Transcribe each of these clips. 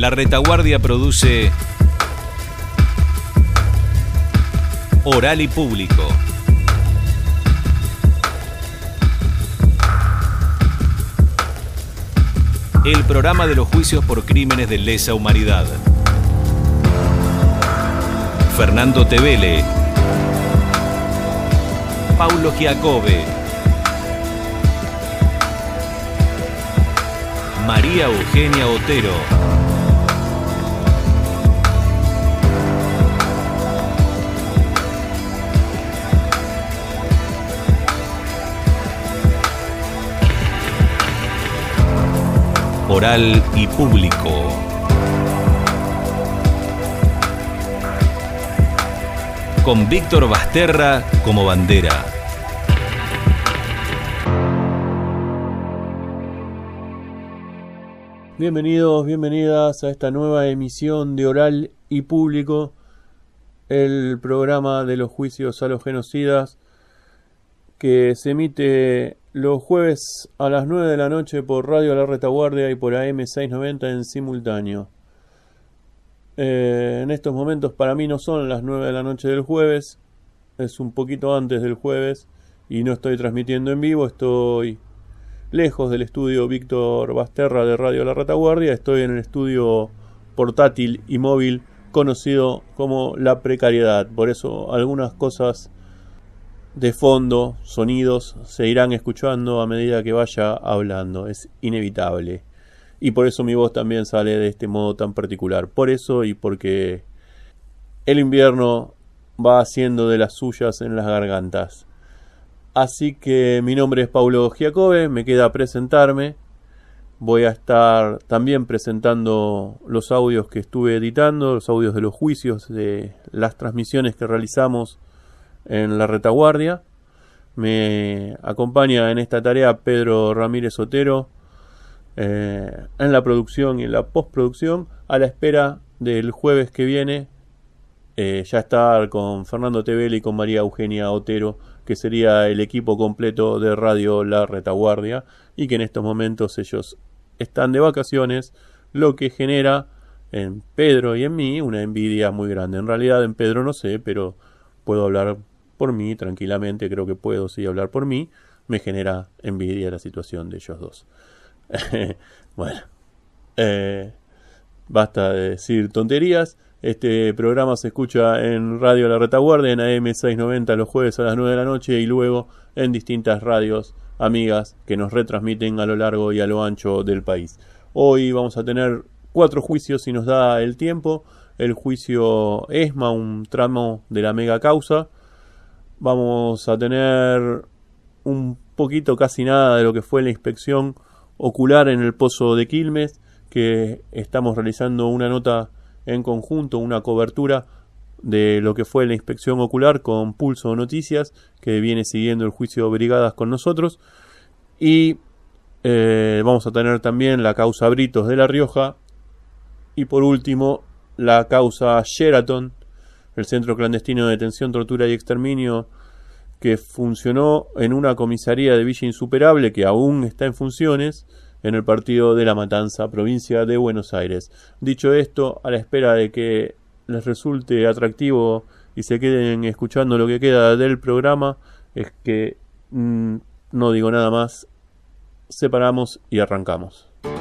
La Retaguardia produce Oral y Público. El programa de los juicios por crímenes de lesa humanidad. Fernando Tevele, Paulo Giacobbe, María Eugenia Otero. Oral y Público. Con Víctor Basterra como bandera. Bienvenidos, bienvenidas a esta nueva emisión de Oral y Público, el programa de los juicios a los genocidas, que se emite los jueves a las 9 de la noche por Radio La Retaguardia y por AM690 en simultáneo. En estos momentos para mí no son las 9 de la noche del jueves, es un poquito antes del jueves y no estoy transmitiendo en vivo, estoy lejos del estudio Víctor Basterra de Radio La Retaguardia, estoy en el estudio portátil y móvil conocido como La Precariedad, por eso algunas cosas de fondo, sonidos, se irán escuchando a medida que vaya hablando, es inevitable. Y por eso mi voz también sale de este modo tan particular. Por eso y porque el invierno va haciendo de las suyas en las gargantas. Así que mi nombre es Paulo Giacobbe, me queda presentarme. Voy a estar también presentando los audios que estuve editando, los audios de los juicios, de las transmisiones que realizamos en La Retaguardia. Me acompaña en esta tarea Pedro Ramírez Otero, en la producción y en la postproducción, a la espera del jueves que viene ya estar con Fernando Tevele y con María Eugenia Otero, que sería el equipo completo de Radio La Retaguardia, y que en estos momentos ellos están de vacaciones, lo que genera en Pedro y en mí una envidia muy grande. En realidad en Pedro no sé, pero puedo hablar por mí tranquilamente, creo que puedo sí hablar por mí. Me genera envidia la situación de ellos dos. Bueno, basta de decir tonterías. Este programa se escucha en Radio La Retaguardia, en AM690 los jueves a las 9 de la noche y luego en distintas radios amigas que nos retransmiten a lo largo y a lo ancho del país. Hoy vamos a tener 4 juicios si nos da el tiempo. El juicio ESMA, un tramo de la mega causa. Vamos a tener un poquito, casi nada, de lo que fue la inspección ocular en el Pozo de Quilmes, que estamos realizando una nota en conjunto, una cobertura de lo que fue la inspección ocular con Pulso Noticias, que viene siguiendo el juicio Brigadas con nosotros. Y vamos a tener también la causa Britos de La Rioja. Y por último, la causa Sheraton, el centro clandestino de detención, tortura y exterminio, que funcionó en una comisaría de Villa Insuperable, que aún está en funciones, en el partido de La Matanza, provincia de Buenos Aires. Dicho esto, a la espera de que les resulte atractivo y se queden escuchando lo que queda del programa, es que no digo nada más, separamos y arrancamos.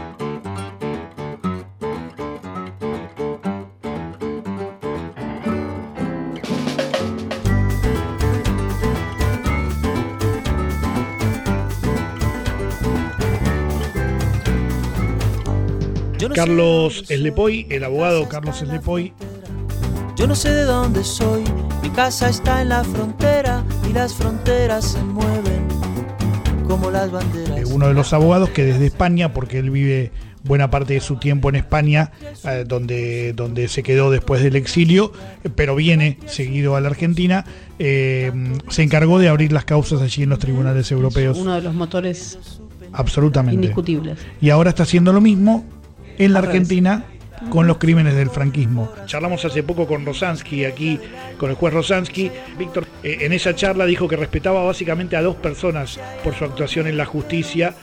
Carlos Eslepoy, el abogado Carlos Eslepoy. Yo no sé de dónde soy, mi casa está en la frontera y las fronteras se mueven como las banderas. Uno de los abogados que desde España, porque él vive buena parte de su tiempo en España, donde se quedó después del exilio, pero viene seguido a la Argentina, se encargó de abrir las causas allí en los tribunales europeos. Uno de los motores absolutamente indiscutibles. Y ahora está haciendo lo mismo en la Argentina con los crímenes del franquismo. Charlamos hace poco con Rosansky, aquí con el juez Rosansky. Víctor, en esa charla dijo que respetaba básicamente a 2 personas por su actuación en la justicia,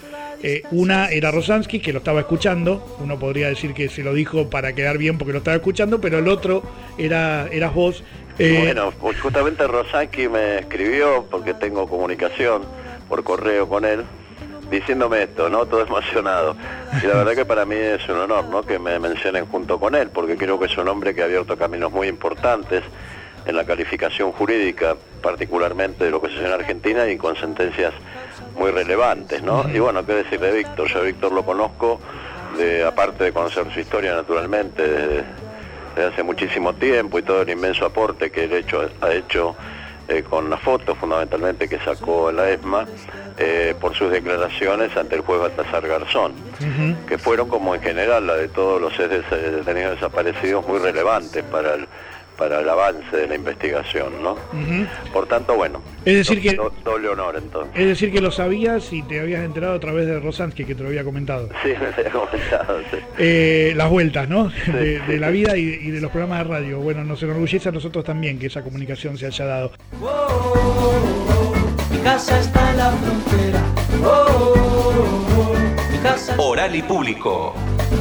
Una era Rosansky, que lo estaba escuchando, uno podría decir que se lo dijo para quedar bien porque lo estaba escuchando, pero el otro eras vos. Bueno, pues justamente Rosansky me escribió, porque tengo comunicación por correo con él, diciéndome esto, ¿no? Todo emocionado. Y la verdad que para mí es un honor, ¿no?, que me mencionen junto con él, porque creo que es un hombre que ha abierto caminos muy importantes en la calificación jurídica, particularmente de lo que se hace en Argentina, y con sentencias muy relevantes, ¿no? Y bueno, qué decir de Víctor. Yo a Víctor lo conozco, aparte de conocer su historia, naturalmente, desde hace muchísimo tiempo, y todo el inmenso aporte que él ha hecho con las fotos, fundamentalmente, que sacó en la ESMA, por sus declaraciones ante el juez Baltasar Garzón, que fueron, como en general la de todos los detenidos desaparecidos, muy relevantes para el avance de la investigación, ¿no? Por tanto, bueno, es decir que doble honor, entonces. Es decir que lo sabías y te habías enterado a través de Rosansky, que te lo había comentado. Sí, me había comentado, sí. Las vueltas, ¿no? Sí, de la vida y de los programas de radio. Bueno, nos enorgullece a nosotros también que esa comunicación se haya dado. Mi casa está en la frontera. Mi casa. Oral y público.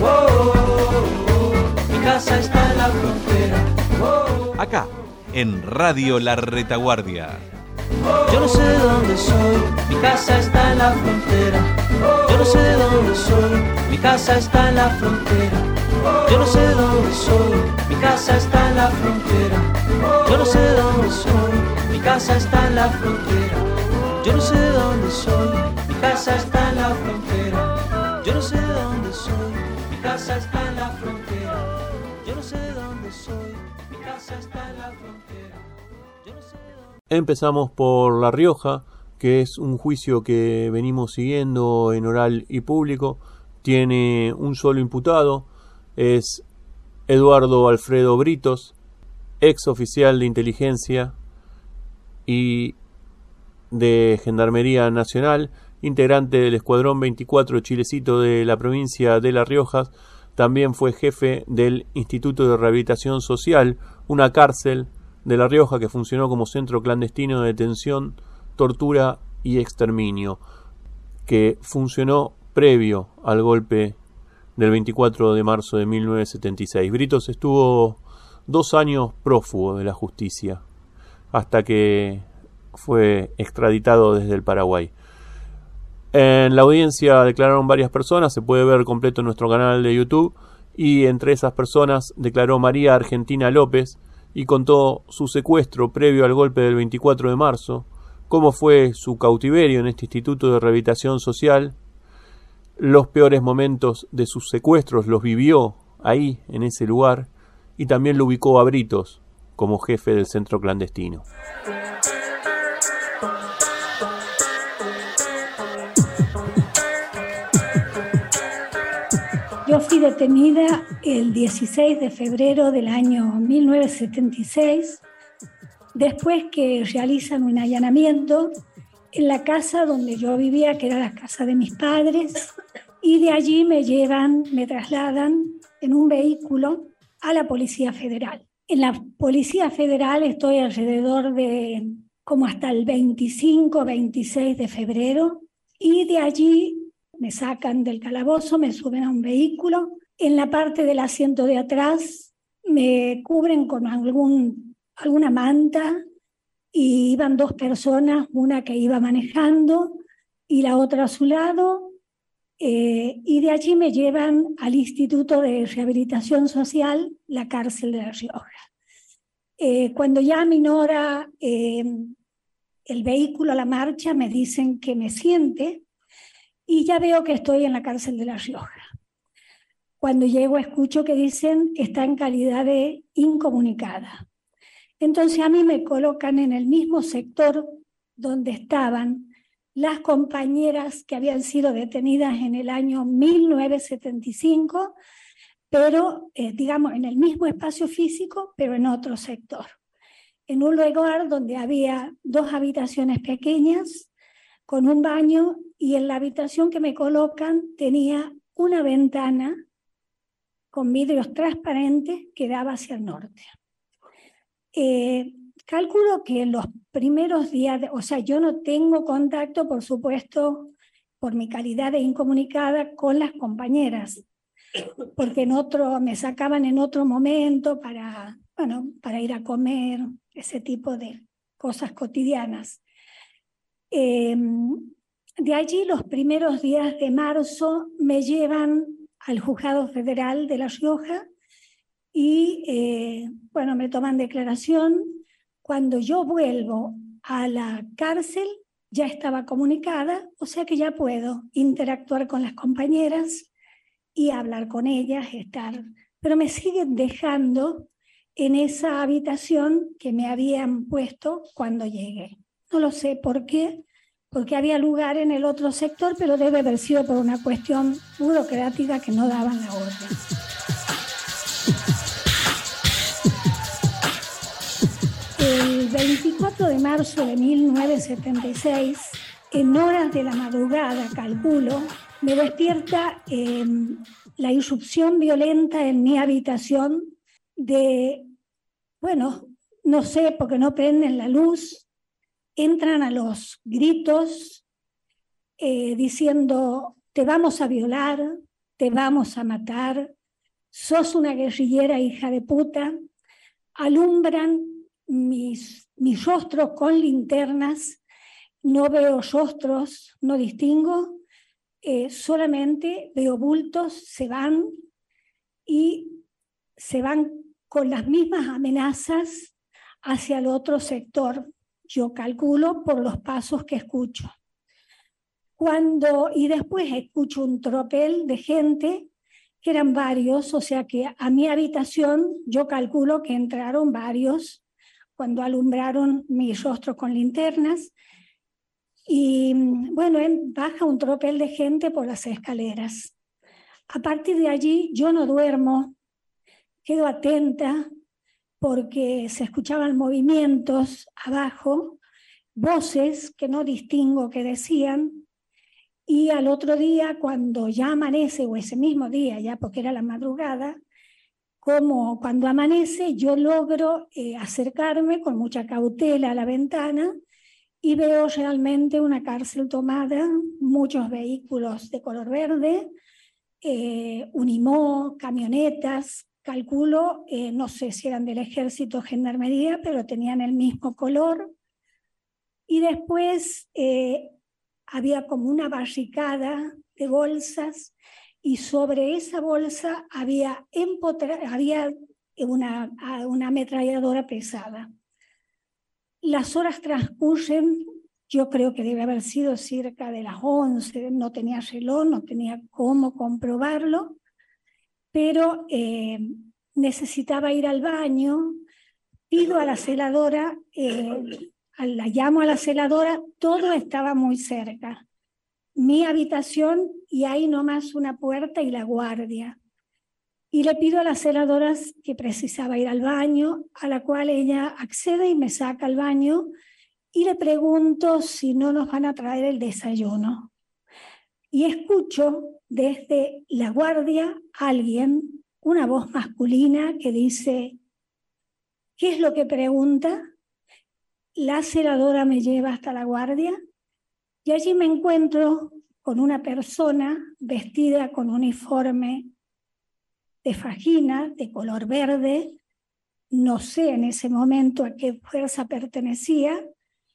Mi casa está en la frontera. Acá, en Radio La Retaguardia. Yo no sé de dónde soy, mi casa está en la frontera. Yo no sé de dónde soy, mi casa está en la frontera. Yo no sé de dónde soy, mi casa está en la frontera. Yo no sé de dónde soy, mi casa está en la frontera. Yo no sé de dónde soy, mi casa está en la frontera. Yo no sé de dónde soy, mi casa está en la frontera. Yo no sé de dónde soy, mi casa está en la frontera. Yo no sé de dónde. Empezamos por La Rioja, que es un juicio que venimos siguiendo en oral y público. Tiene un solo imputado, es Eduardo Alfredo Britos, ex oficial de inteligencia y de Gendarmería Nacional, integrante del Escuadrón 24 Chilecito de la provincia de La Rioja. También fue jefe del Instituto de Rehabilitación Social, una cárcel de La Rioja que funcionó como centro clandestino de detención, tortura y exterminio, que funcionó previo al golpe del 24 de marzo de 1976. Britos estuvo 2 años prófugo de la justicia, hasta que fue extraditado desde el Paraguay. En la audiencia declararon varias personas, se puede ver completo en nuestro canal de YouTube, y entre esas personas declaró María Argentina López y contó su secuestro previo al golpe del 24 de marzo, cómo fue su cautiverio en este Instituto de Rehabilitación Social, los peores momentos de sus secuestros los vivió ahí, en ese lugar, y también lo ubicó a Britos como jefe del centro clandestino. Yo fui detenida el 16 de febrero del año 1976, después que realizan un allanamiento en la casa donde yo vivía, que era la casa de mis padres, y de allí me trasladan en un vehículo a la Policía Federal. En la Policía Federal estoy alrededor de como hasta el 25, 26 de febrero, y de allí me sacan del calabozo, me suben a un vehículo. En la parte del asiento de atrás me cubren con alguna manta, y iban 2 personas, una que iba manejando y la otra a su lado, y de allí me llevan al Instituto de Rehabilitación Social, la cárcel de La Rioja. Cuando ya aminora el vehículo a la marcha, me dicen que me siente, y ya veo que estoy en la cárcel de La Rioja. Cuando llego escucho que dicen está en calidad de incomunicada. Entonces a mí me colocan en el mismo sector donde estaban las compañeras que habían sido detenidas en el año 1975, pero digamos en el mismo espacio físico, pero en otro sector. En un lugar donde había 2 habitaciones pequeñas con un baño, y en la habitación que me colocan tenía una ventana con vidrios transparentes que daba hacia el norte. Calculo que en los primeros días, o sea, yo no tengo contacto, por supuesto, por mi calidad de incomunicada con las compañeras, porque me sacaban en otro momento para ir a comer, ese tipo de cosas cotidianas. De allí, los primeros días de marzo me llevan al Juzgado Federal de La Rioja y me toman declaración. Cuando yo vuelvo a la cárcel ya estaba comunicada, o sea que ya puedo interactuar con las compañeras y hablar con ellas, pero me siguen dejando en esa habitación que me habían puesto cuando llegué. No lo sé por qué, porque había lugar en el otro sector, pero debe haber sido por una cuestión burocrática que no daban la orden. El 24 de marzo de 1976, en horas de la madrugada, calculo, me despierta la irrupción violenta en mi habitación no sé, porque no prenden la luz, entran a los gritos diciendo: te vamos a violar, te vamos a matar, sos una guerrillera hija de puta. Alumbran mis rostros con linternas, no veo rostros, no distingo, solamente veo bultos, se van con las mismas amenazas hacia el otro sector. Yo calculo por los pasos que escucho. Y después escucho un tropel de gente, que eran varios, o sea que a mi habitación yo calculo que entraron varios cuando alumbraron mi rostro con linternas. Y baja un tropel de gente por las escaleras. A partir de allí yo no duermo, quedo atenta porque se escuchaban movimientos abajo, voces que no distingo qué decían, y al otro día, cuando ya amanece, o ese mismo día, ya porque era la madrugada, como cuando amanece, yo logro acercarme con mucha cautela a la ventana y veo realmente una cárcel tomada, muchos vehículos de color verde, Unimó, camionetas, calculo, no sé si eran del ejército o gendarmería, pero tenían el mismo color. Y después había como una barricada de bolsas, y sobre esa bolsa había una ametralladora pesada. Las horas transcurren, yo creo que debe haber sido cerca de las 11, no tenía reloj, no tenía cómo comprobarlo, pero necesitaba ir al baño, pido a la celadora, la llamo a la celadora, todo estaba muy cerca. Mi habitación y ahí nomás una puerta y la guardia. Y le pido a las celadoras que precisaba ir al baño, a la cual ella accede y me saca al baño, y le pregunto si no nos van a traer el desayuno. Y escucho desde la guardia alguien, una voz masculina que dice: ¿qué es lo que pregunta? La celadora me lleva hasta la guardia y allí me encuentro con una persona vestida con uniforme de fajina, de color verde, no sé en ese momento a qué fuerza pertenecía,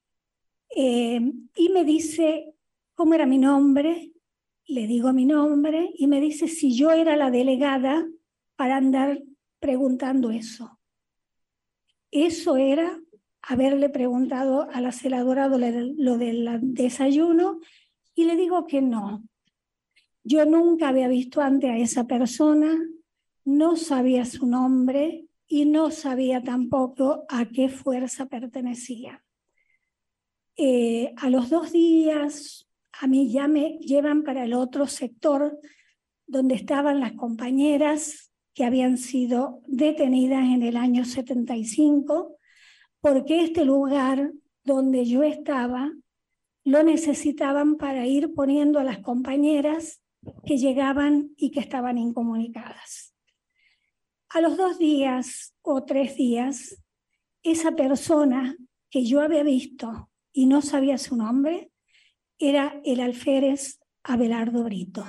y me dice cómo era mi nombre. Le digo mi nombre y me dice si yo era la delegada para andar preguntando eso. Eso era haberle preguntado a la celadora lo del desayuno, y le digo que no. Yo nunca había visto antes a esa persona, no sabía su nombre y no sabía tampoco a qué fuerza pertenecía. A los 2 días a mí ya me llevan para el otro sector donde estaban las compañeras que habían sido detenidas en el año 75, porque este lugar donde yo estaba lo necesitaban para ir poniendo a las compañeras que llegaban y que estaban incomunicadas. A los 2 días o 3 días, esa persona que yo había visto y no sabía su nombre era el alférez Abelardo Brito.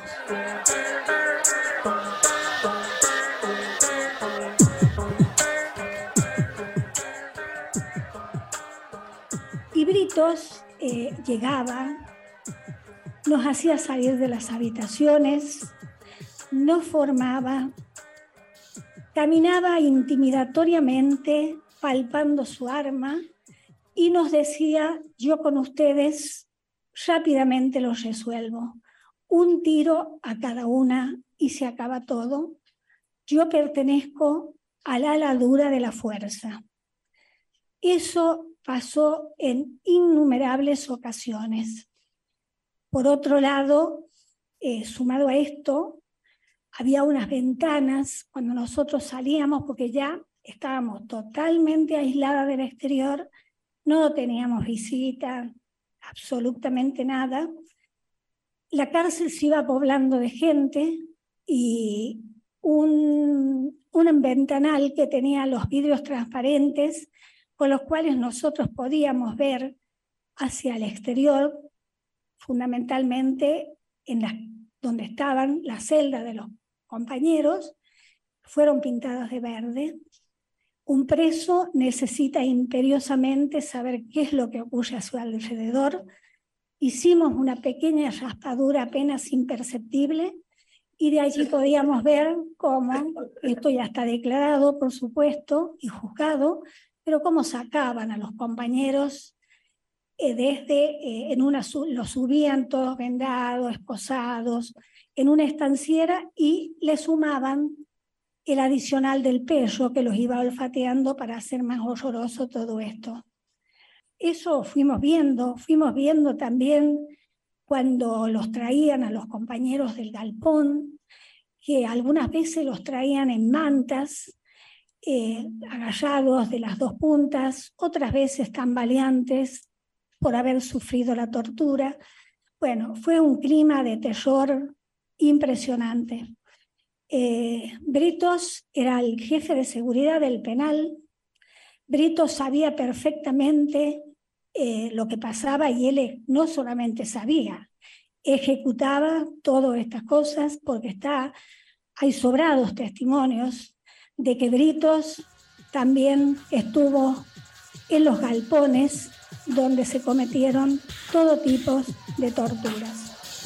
Y Britos llegaba, nos hacía salir de las habitaciones, nos formaba, caminaba intimidatoriamente, palpando su arma, y nos decía: yo con ustedes rápidamente los resuelvo. Un tiro a cada una y se acaba todo. Yo pertenezco al ala dura de la fuerza. Eso pasó en innumerables ocasiones. Por otro lado, sumado a esto, había unas ventanas cuando nosotros salíamos, porque ya estábamos totalmente aisladas del exterior, no teníamos visita, absolutamente nada. La cárcel se iba poblando de gente y un ventanal que tenía los vidrios transparentes con los cuales nosotros podíamos ver hacia el exterior, fundamentalmente donde estaban las celdas de los compañeros, fueron pintadas de verde. Un preso necesita imperiosamente saber qué es lo que ocurre a su alrededor. Hicimos una pequeña raspadura apenas imperceptible y de allí podíamos ver cómo, esto ya está declarado por supuesto y juzgado, pero cómo sacaban a los compañeros los subían todos vendados, esposados, en una estanciera y le sumaban el adicional del perro que los iba olfateando para hacer más horroroso todo esto. Eso fuimos viendo también cuando los traían a los compañeros del galpón, que algunas veces los traían en mantas, agarrados de las dos puntas, otras veces tambaleantes por haber sufrido la tortura. Bueno, fue un clima de terror impresionante. Britos era el jefe de seguridad del penal. Britos sabía perfectamente lo que pasaba y él no solamente sabía, ejecutaba todas estas cosas porque hay sobrados testimonios de que Britos también estuvo en los galpones donde se cometieron todo tipo de torturas.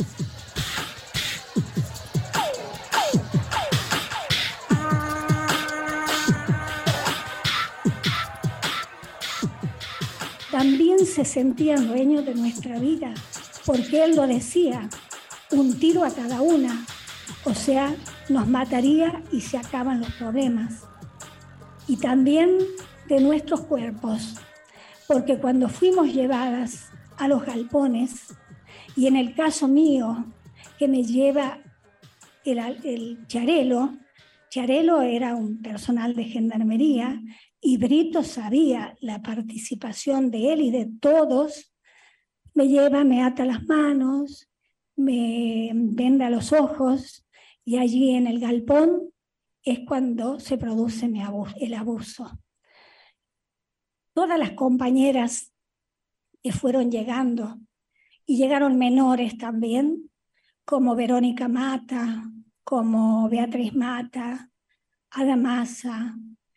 También se sentían dueños de nuestra vida, porque él lo decía, un tiro a cada una, o sea, nos mataría y se acaban los problemas. Y también de nuestros cuerpos, porque cuando fuimos llevadas a los galpones, y en el caso mío, que me lleva el Charelo era un personal de gendarmería, y Brito sabía la participación de él y de todos, me lleva, me ata las manos, me venda los ojos, y allí en el galpón es cuando se produce el abuso. Todas las compañeras que fueron llegando, y llegaron menores también, como Verónica Mata, como Beatriz Mata, Ada Massa,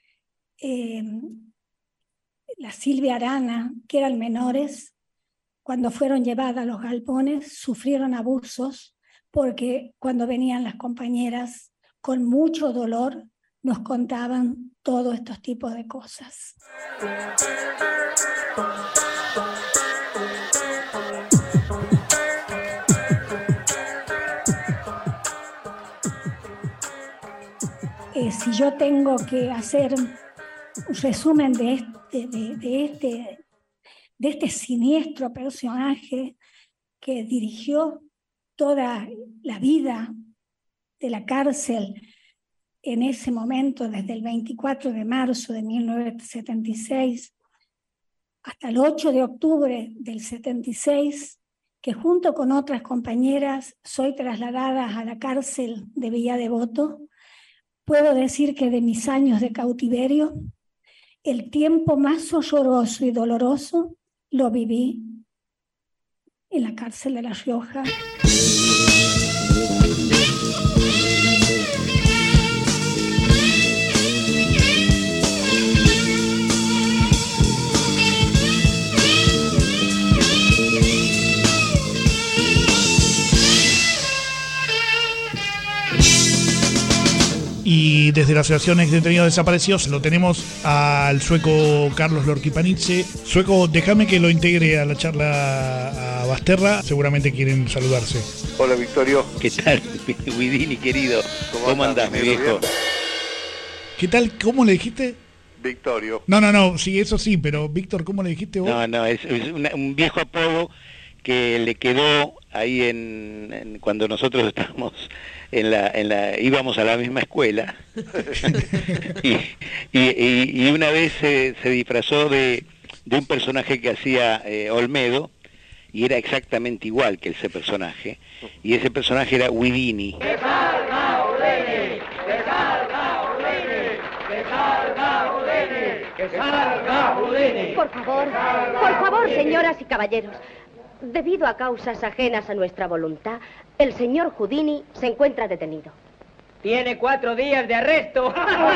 la Silvia Arana, que eran menores, cuando fueron llevadas a los galpones, sufrieron abusos, porque cuando venían las compañeras con mucho dolor, nos contaban todos estos tipos de cosas. Si yo tengo que hacer un resumen de este siniestro personaje que dirigió toda la vida de la cárcel en ese momento, desde el 24 de marzo de 1976 hasta el 8 de octubre del 76, que junto con otras compañeras soy trasladada a la cárcel de Villa Devoto, puedo decir que de mis años de cautiverio, el tiempo más horroroso y doloroso lo viví en la cárcel de La Rioja. desde la Asociación Ex Detenidos Desaparecidos lo tenemos al sueco Carlos Lorquipanidze. Sueco, déjame que lo integre a la charla a Basterra, seguramente quieren saludarse. Hola, Victorio. ¿Qué tal, Guidini, querido? ¿Cómo andás, mi viejo? ¿Qué tal? ¿Cómo le dijiste? Victorio. No, sí, eso sí, pero Víctor, ¿cómo le dijiste vos? No, es un viejo apodo que le quedó ahí cuando nosotros estábamos íbamos a la misma escuela y una vez se disfrazó de un personaje que hacía Olmedo y era exactamente igual que ese personaje, y ese personaje era Guidini. ¡Que salga Udeni! ¡Que salga Udeni! ¡Que salga Udeni! ¡Que salga Udeni! Por favor, señoras y caballeros. Debido a causas ajenas a nuestra voluntad, el señor Houdini se encuentra detenido. Tiene 4 días de arresto.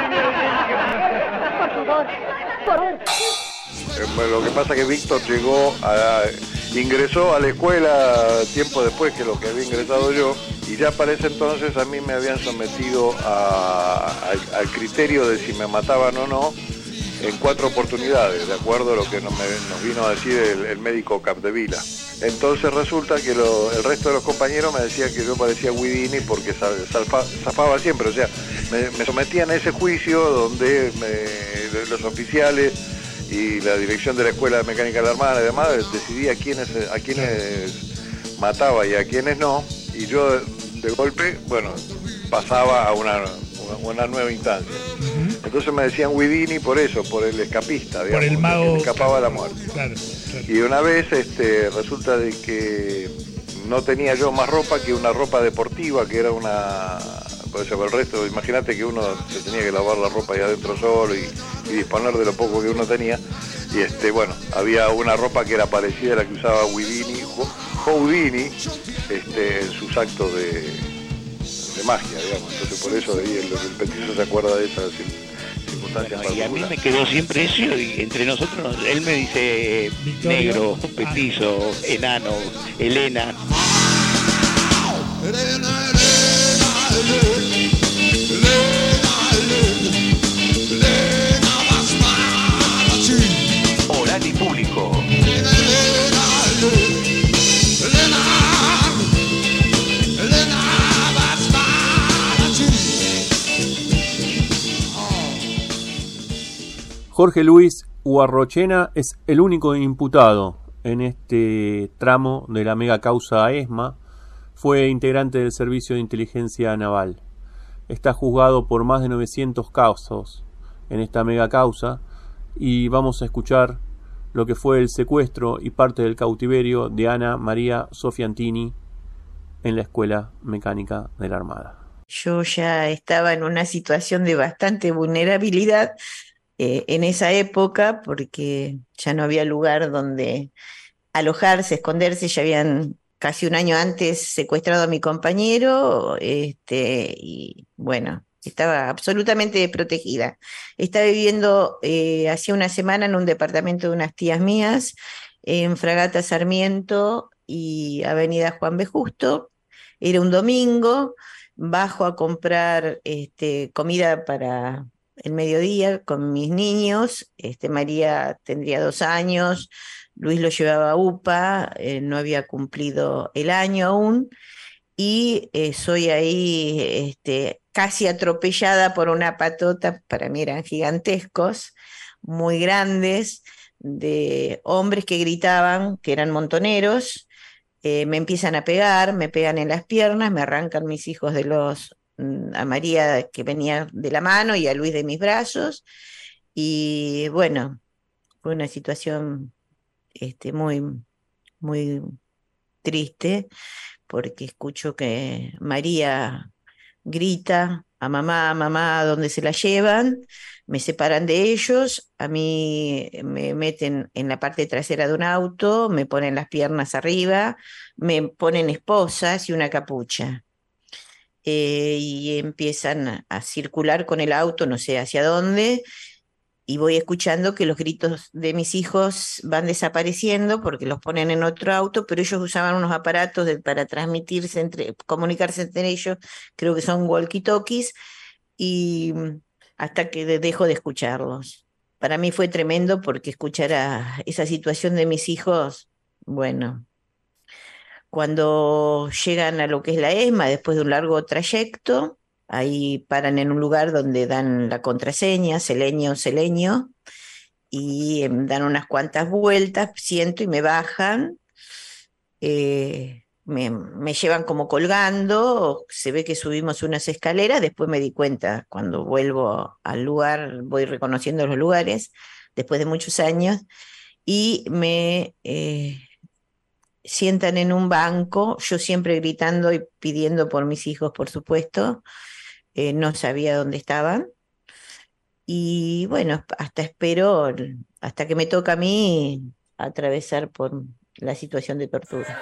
Por favor. Lo que pasa es que Víctor ingresó a la escuela tiempo después que lo que había ingresado yo, y ya para ese entonces a mí me habían sometido al criterio de si me mataban o no en 4 oportunidades, de acuerdo a lo que nos vino a decir el médico Capdevila. Entonces resulta que el resto de los compañeros me decían que yo parecía Guidini porque zafaba siempre, o sea, me sometían a ese juicio donde los oficiales y la dirección de la Escuela de Mecánica de la Armada y demás decidía a quiénes mataba y a quiénes no, y yo de golpe, pasaba a una nueva instancia. Entonces me decían Guidini por eso, por el escapista, digamos, por el mago que escapaba a la muerte. Claro. Y una vez resulta de que no tenía yo más ropa que una ropa deportiva, que era por eso el resto, imagínate que uno se tenía que lavar la ropa ahí adentro solo y disponer de lo poco que uno tenía, y había una ropa que era parecida a la que usaba Houdini, en sus actos de magia, digamos. Entonces por eso ahí el petiso se acuerda de esas circunstancias. Y a mí me quedó siempre eso, y entre nosotros él me dice Victorio. Negro, petizo, enano, Elena. Oral y público. Jorge Luis Huarrochena es el único imputado en este tramo de la mega causa ESMA. Fue integrante del Servicio de Inteligencia Naval. Está juzgado por más de 900 casos en esta mega causa, y vamos a escuchar lo que fue el secuestro y parte del cautiverio de Ana María Sofiantini en la Escuela Mecánica de la Armada. Yo ya estaba en una situación de bastante vulnerabilidad en esa época, porque ya no había lugar donde alojarse, esconderse. Ya habían casi un año antes secuestrado a mi compañero, y bueno, estaba absolutamente desprotegida. Estaba viviendo hacía una semana en un departamento de unas tías mías, en Fragata Sarmiento y Avenida Juan B. Justo. Era un domingo, bajo a comprar comida para el mediodía con mis niños. María tendría 2 años, Luis lo llevaba a UPA, no había cumplido el año aún, y soy ahí casi atropellada por una patota. Para mí eran gigantescos, muy grandes, de hombres que gritaban, que eran montoneros. Me empiezan a pegar, me pegan en las piernas, me arrancan mis hijos a María, que venía de la mano, y a Luis de mis brazos, y bueno, fue una situación muy, muy triste, porque escucho que María grita a mamá, mamá, ¿dónde se la llevan? Me separan de ellos, a mí me meten en la parte trasera de un auto, me ponen las piernas arriba, me ponen esposas y una capucha. Y empiezan a circular con el auto, no sé hacia dónde, y voy escuchando que los gritos de mis hijos van desapareciendo porque los ponen en otro auto, pero ellos usaban unos aparatos para transmitirse, comunicarse entre ellos, creo que son walkie-talkies, y hasta que dejo de escucharlos. Para mí fue tremendo porque escuchar a esa situación de mis hijos, bueno, cuando llegan a lo que es la ESMA, después de un largo trayecto, ahí paran en un lugar donde dan la contraseña, Seleño, Seleño, y dan unas cuantas vueltas, siento y me bajan, me llevan como colgando, se ve que subimos unas escaleras, después me di cuenta, cuando vuelvo al lugar, voy reconociendo los lugares, después de muchos años, y me sientan en un banco, yo siempre gritando y pidiendo por mis hijos, por supuesto, no sabía dónde estaban, y bueno, hasta que me toca a mí atravesar por la situación de tortura.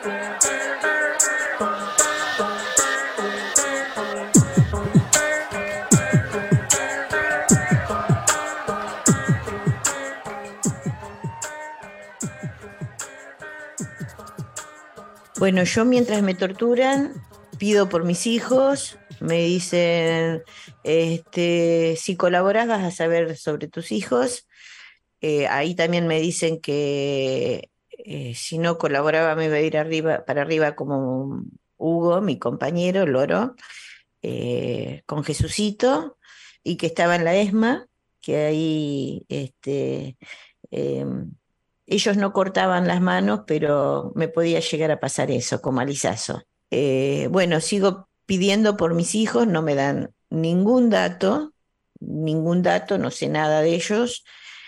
Bueno, yo mientras me torturan, pido por mis hijos, me dicen, si colaborás vas a saber sobre tus hijos. Ahí también me dicen que si no colaboraba me iba a ir para arriba como Hugo, mi compañero, Loro, con Jesucito, y que estaba en la ESMA, que ahí ellos no cortaban las manos, pero me podía llegar a pasar eso, como alisazo. Bueno, sigo pidiendo por mis hijos, no me dan ningún dato, no sé nada de ellos.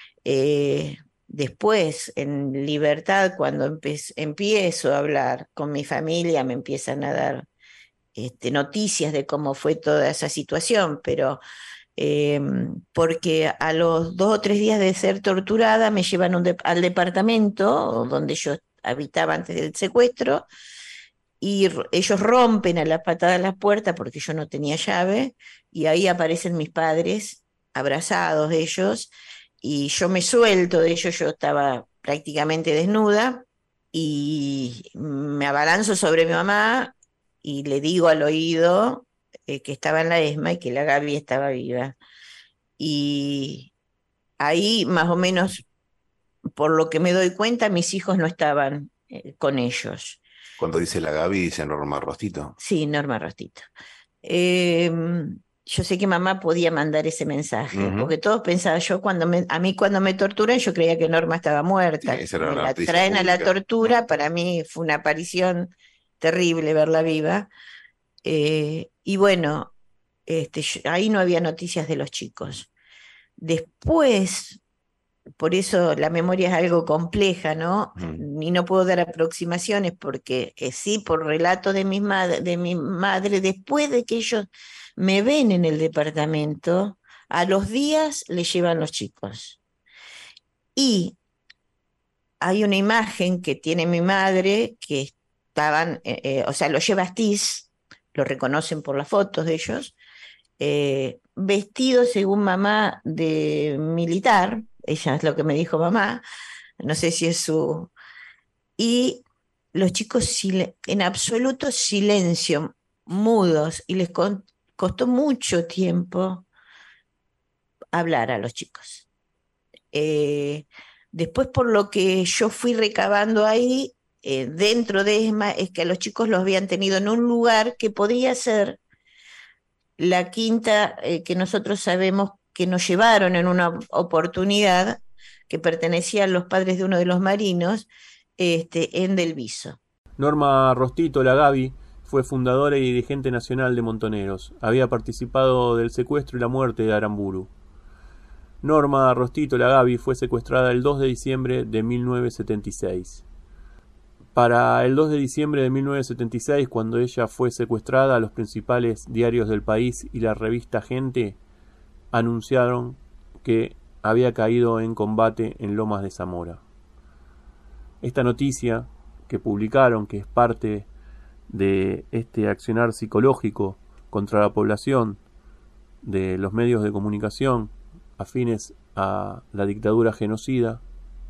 Después, en libertad, cuando empiezo a hablar con mi familia, me empiezan a dar noticias de cómo fue toda esa situación, pero porque a los 2 o 3 días de ser torturada me llevan al departamento donde yo habitaba antes del secuestro, y ellos rompen a la patada las puertas porque yo no tenía llave, y ahí aparecen mis padres, abrazados ellos, y yo me suelto de ellos, yo estaba prácticamente desnuda, y me abalanzo sobre mi mamá y le digo al oído que estaba en la ESMA y que la Gaby estaba viva. Y ahí más o menos, por lo que me doy cuenta, mis hijos no estaban con ellos. Cuando dice la Gaby, dice Norma Rostito. Sí, Norma Rostito. Yo sé que mamá podía mandar ese mensaje, porque todos pensaban, a mí cuando me torturan, yo creía que Norma estaba muerta. Sí, esa era me la traen pública a la tortura, para mí fue una aparición terrible verla viva. Y bueno, ahí no había noticias de los chicos. Después, por eso la memoria es algo compleja, ¿no? Y no puedo dar aproximaciones porque sí, por relato de mi madre, después de que ellos me ven en el departamento, a los días le llevan los chicos. Y hay una imagen que tiene mi madre que estaban, o sea, lo lleva Astiz, lo reconocen por las fotos de ellos, vestido según mamá de militar, ella es lo que me dijo mamá, no sé si es su... Y los chicos en absoluto silencio, mudos, y les costó mucho tiempo hablar a los chicos. Después, por lo que yo fui recabando ahí, dentro de ESMA, es que a los chicos los habían tenido en un lugar que podría ser la quinta que nosotros sabemos que nos llevaron en una oportunidad, que pertenecía a los padres de uno de los marinos, en Delviso. Norma Rostito, la Gaby, fue fundadora y dirigente nacional de Montoneros. Había participado del secuestro y la muerte de Aramburu. Norma Rostito, la Gaby, fue secuestrada el 2 de diciembre de 1976. Para el 2 de diciembre de 1976, cuando ella fue secuestrada, los principales diarios del país y la revista Gente anunciaron que había caído en combate en Lomas de Zamora. Esta noticia que publicaron, que es parte de este accionar psicológico contra la población de los medios de comunicación afines a la dictadura genocida,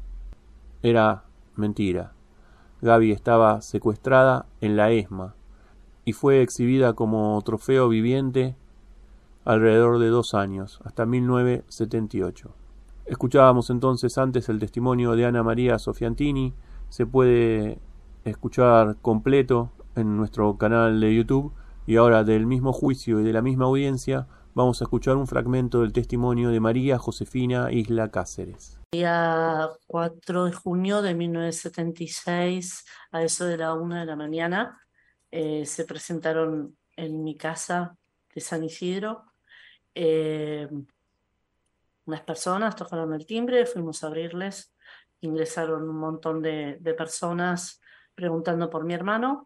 era mentira. Gaby estaba secuestrada en la ESMA y fue exhibida como trofeo viviente alrededor de 2 años, hasta 1978. Escuchábamos entonces antes el testimonio de Ana María Sofiantini. Se puede escuchar completo en nuestro canal de YouTube, y ahora del mismo juicio y de la misma audiencia vamos a escuchar un fragmento del testimonio de María Josefina Isla Cáceres. El día 4 de junio de 1976, a eso de la 1 de la mañana, se presentaron en mi casa de San Isidro. Unas personas tocaron el timbre, fuimos a abrirles, ingresaron un montón de personas preguntando por mi hermano.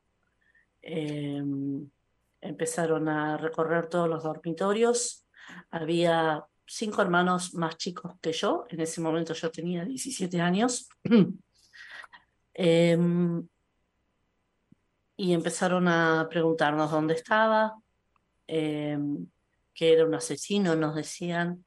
Empezaron a recorrer todos los dormitorios. Había 5 hermanos más chicos que yo. En ese momento yo tenía 17 años. Y empezaron a preguntarnos dónde estaba, que era un asesino, nos decían.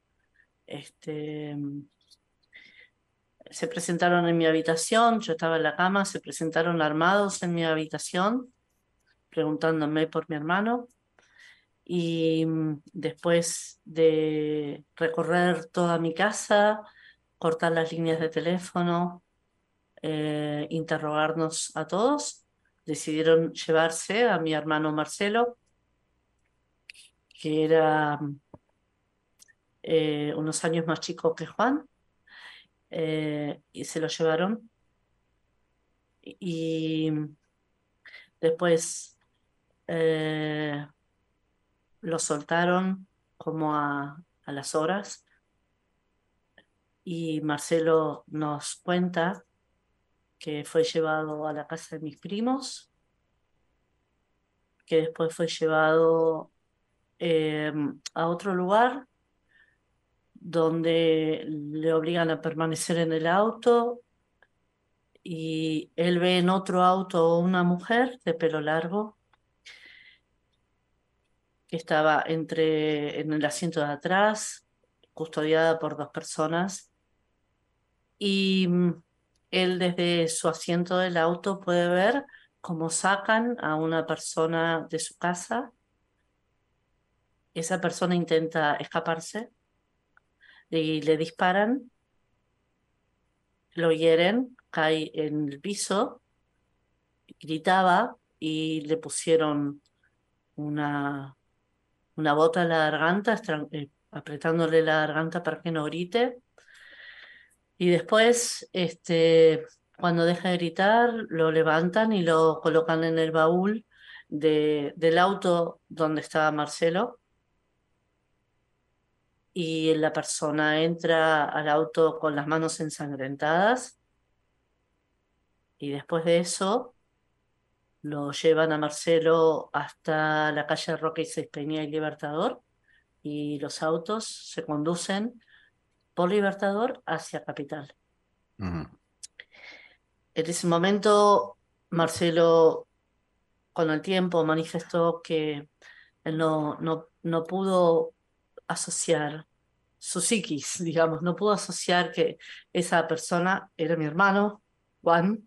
Se presentaron en mi habitación, yo estaba en la cama, se presentaron armados en mi habitación, preguntándome por mi hermano. Y después de recorrer toda mi casa, cortar las líneas de teléfono, interrogarnos a todos, decidieron llevarse a mi hermano Marcelo, que era unos años más chico que Juan, y se lo llevaron. Y después lo soltaron como a las horas, y Marcelo nos cuenta que fue llevado a la casa de mis primos, que después fue llevado a otro lugar donde le obligan a permanecer en el auto, y él ve en otro auto una mujer de pelo largo que estaba en el asiento de atrás, custodiada por 2 personas, y él desde su asiento del auto puede ver cómo sacan a una persona de su casa. Esa persona intenta escaparse y le disparan, lo hieren, cae en el piso, gritaba y le pusieron una bota a la garganta, apretándole la garganta para que no grite. Y después, cuando deja de gritar, lo levantan y lo colocan en el baúl del auto donde estaba Marcelo. Y la persona entra al auto con las manos ensangrentadas, y después de eso lo llevan a Marcelo hasta la calle Roque y Sespeña y Libertador, y los autos se conducen por Libertador hacia Capital. En ese momento Marcelo, con el tiempo, manifestó que él no pudo asociar su psiquis, digamos, no pudo asociar que esa persona era mi hermano, Juan.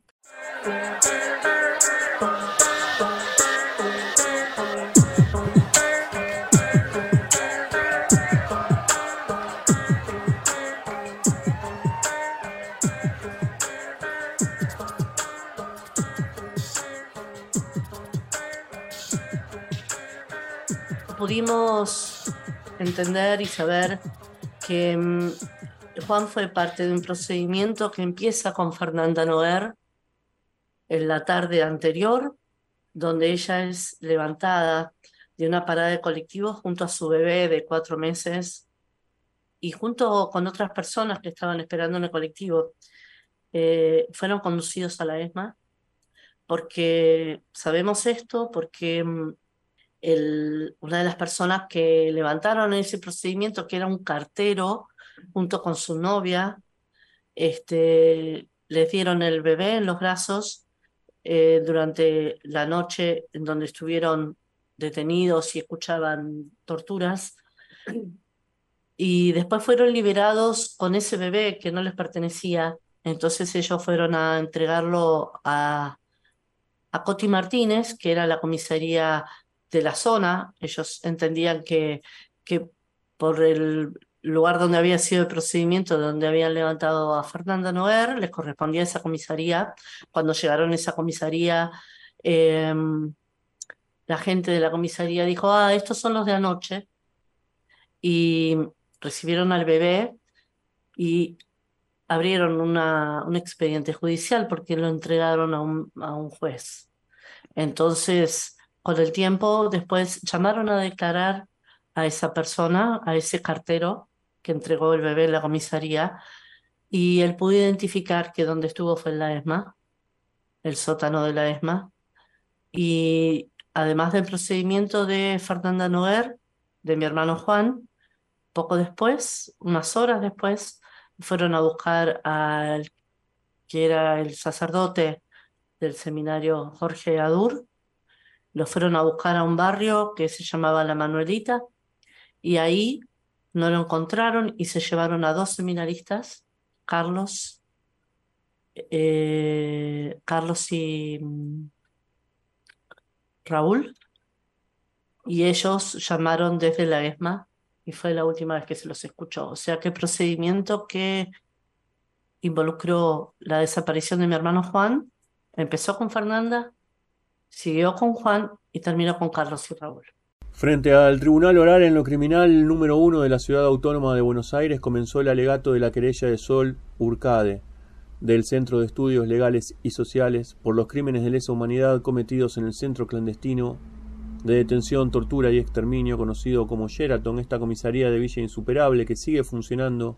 Pudimos entender y saber que Juan fue parte de un procedimiento que empieza con Fernanda Noer en la tarde anterior, donde ella es levantada de una parada de colectivo junto a su bebé de 4 meses y junto con otras personas que estaban esperando en el colectivo. Fueron conducidos a la ESMA, porque sabemos esto, porque una de las personas que levantaron ese procedimiento, que era un cartero, junto con su novia, les dieron el bebé en los brazos durante la noche en donde estuvieron detenidos y escuchaban torturas, y después fueron liberados con ese bebé que no les pertenecía. Entonces ellos fueron a entregarlo a Coti Martínez, que era la comisaría de la zona. Ellos entendían que por el lugar donde había sido el procedimiento, donde habían levantado a Fernanda Noguer, les correspondía esa comisaría. Cuando llegaron a esa comisaría, la gente de la comisaría dijo, estos son los de anoche, y recibieron al bebé y abrieron un expediente judicial porque lo entregaron a un juez. Entonces, con el tiempo, después llamaron a declarar a esa persona, a ese cartero que entregó el bebé en la comisaría, y él pudo identificar que donde estuvo fue en la ESMA, el sótano de la ESMA, y además del procedimiento de Fernanda Noguer, de mi hermano Juan, poco después, unas horas después, fueron a buscar al que era el sacerdote del seminario Jorge Adur, lo fueron a buscar a un barrio que se llamaba La Manuelita, y ahí no lo encontraron y se llevaron a 2 seminaristas, Carlos y Raúl, y ellos llamaron desde la ESMA y fue la última vez que se los escuchó. O sea que el procedimiento que involucró la desaparición de mi hermano Juan empezó con Fernanda, siguió con Juan y terminó con Carlos y Raúl. Frente al Tribunal Oral en lo Criminal número 1 de la Ciudad Autónoma de Buenos Aires comenzó el alegato de la querella de Sol Urcade, del Centro de Estudios Legales y Sociales, por los crímenes de lesa humanidad cometidos en el centro clandestino de detención, tortura y exterminio conocido como Sheraton, esta comisaría de Villa Insuperable que sigue funcionando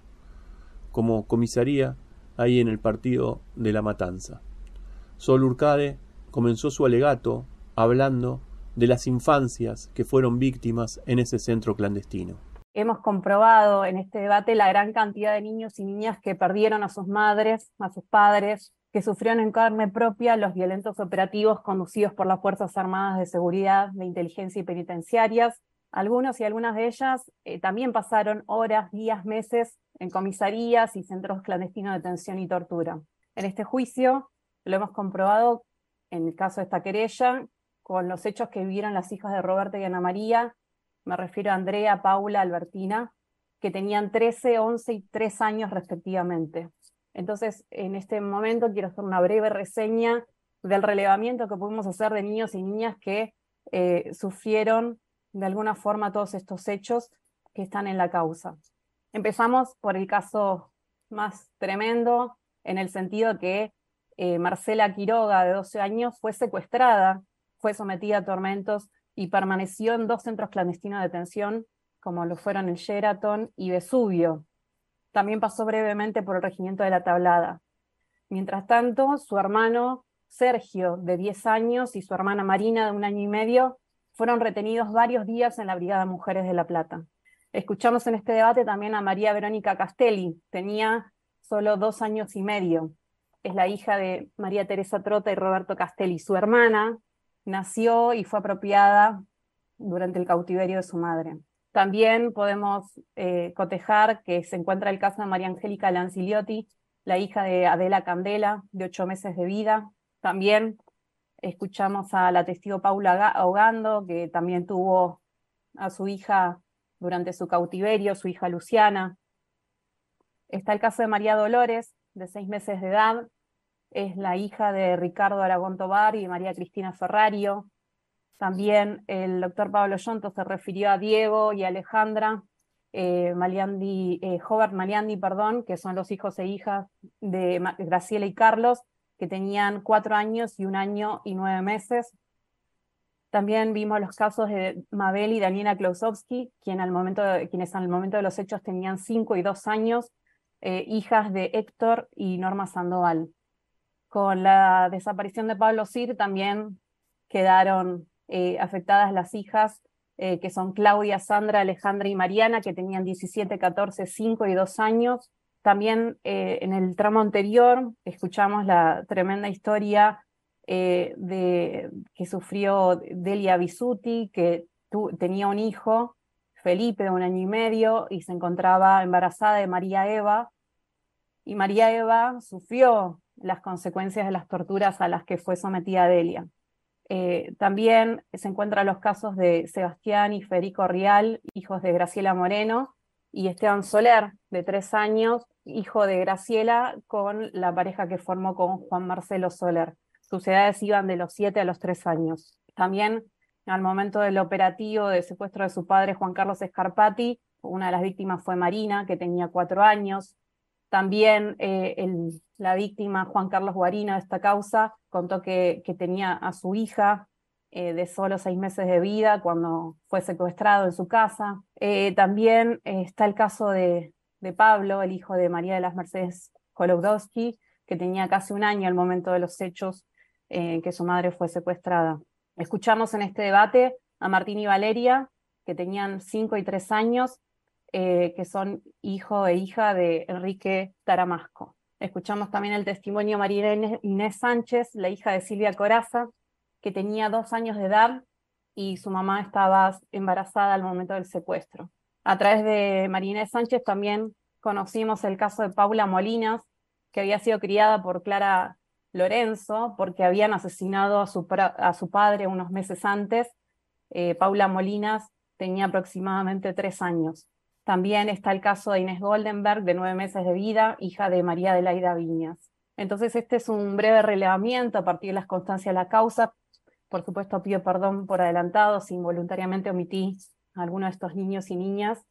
como comisaría ahí en el partido de La Matanza. Sol Urcade comenzó su alegato hablando de las infancias que fueron víctimas en ese centro clandestino. Hemos comprobado en este debate la gran cantidad de niños y niñas que perdieron a sus madres, a sus padres, que sufrieron en carne propia los violentos operativos conducidos por las Fuerzas Armadas de Seguridad, de Inteligencia y Penitenciarias. Algunos y algunas de ellas también pasaron horas, días, meses en comisarías y centros clandestinos de detención y tortura. En este juicio lo hemos comprobado, en el caso de esta querella, con los hechos que vivieron las hijas de Roberta y Ana María. Me refiero a Andrea, Paula, Albertina, que tenían 13, 11 y 3 años respectivamente. Entonces, en este momento quiero hacer una breve reseña del relevamiento que pudimos hacer de niños y niñas que sufrieron de alguna forma todos estos hechos que están en la causa. Empezamos por el caso más tremendo, en el sentido que Marcela Quiroga, de 12 años, fue secuestrada, fue sometida a tormentos y permaneció en 2 centros clandestinos de detención, como lo fueron el Sheraton y Vesubio. También pasó brevemente por el regimiento de La Tablada. Mientras tanto, su hermano Sergio, de 10 años, y su hermana Marina, de 1 año y medio, fueron retenidos varios días en la Brigada Mujeres de La Plata. Escuchamos en este debate también a María Verónica Castelli, tenía solo 2 años y medio. Es la hija de María Teresa Trota y Roberto Castelli. Su hermana nació y fue apropiada durante el cautiverio de su madre. También podemos cotejar que se encuentra el caso de María Angélica Lanciliotti, la hija de Adela Candela, de 8 meses de vida. También escuchamos a la testigo Paula Ahogando, que también tuvo a su hija durante su cautiverio, su hija Luciana. Está el caso de María Dolores, de 6 meses de edad, es la hija de Ricardo Aragón Tobar y María Cristina Ferrario. También el doctor Pablo Yonto se refirió a Diego y Alejandra Hobart Maliandi, que son los hijos e hijas de Graciela y Carlos, que tenían 4 años y 1 año y 9 meses. También vimos los casos de Mabel y Daniela Klausowski, quienes al momento de los hechos tenían 5 y 2 años, hijas de Héctor y Norma Sandoval. Con la desaparición de Pablo Sir también quedaron afectadas las hijas, que son Claudia, Sandra, Alejandra y Mariana, que tenían 17, 14, 5 y 2 años. También en el tramo anterior escuchamos la tremenda historia que sufrió Delia Bisuti, que tenía un hijo, Felipe, de 1 año y medio, y se encontraba embarazada de María Eva, y María Eva sufrió las consecuencias de las torturas a las que fue sometida Delia. También se encuentran los casos de Sebastián y Federico Rial, hijos de Graciela Moreno, y Esteban Soler, de 3 años, hijo de Graciela, con la pareja que formó con Juan Marcelo Soler. Sus edades iban de los 7 a los 3 años. También, al momento del operativo de secuestro de su padre, Juan Carlos Scarpati, una de las víctimas fue Marina, que tenía 4 años. También la víctima, Juan Carlos Guarino, de esta causa, contó que tenía a su hija de solo 6 meses de vida cuando fue secuestrado en su casa. También está el caso de Pablo, el hijo de María de las Mercedes Kolodowski, que tenía casi 1 año al momento de los hechos que su madre fue secuestrada. Escuchamos en este debate a Martín y Valeria, que tenían 5 y 3 años, que son hijo e hija de Enrique Taramasco. Escuchamos también el testimonio de María Inés Sánchez, la hija de Silvia Corazza, que tenía 2 años de edad y su mamá estaba embarazada al momento del secuestro. A través de María Inés Sánchez también conocimos el caso de Paula Molinas, que había sido criada por Clara Lorenzo, porque habían asesinado a su padre unos meses antes. Paula Molinas tenía aproximadamente 3 años. También está el caso de Inés Goldenberg, de 9 meses de vida, hija de María Adelaida Viñas. Entonces este es un breve relevamiento a partir de las constancias de la causa. Por supuesto pido perdón por adelantado si involuntariamente omití a alguno de estos niños y niñas.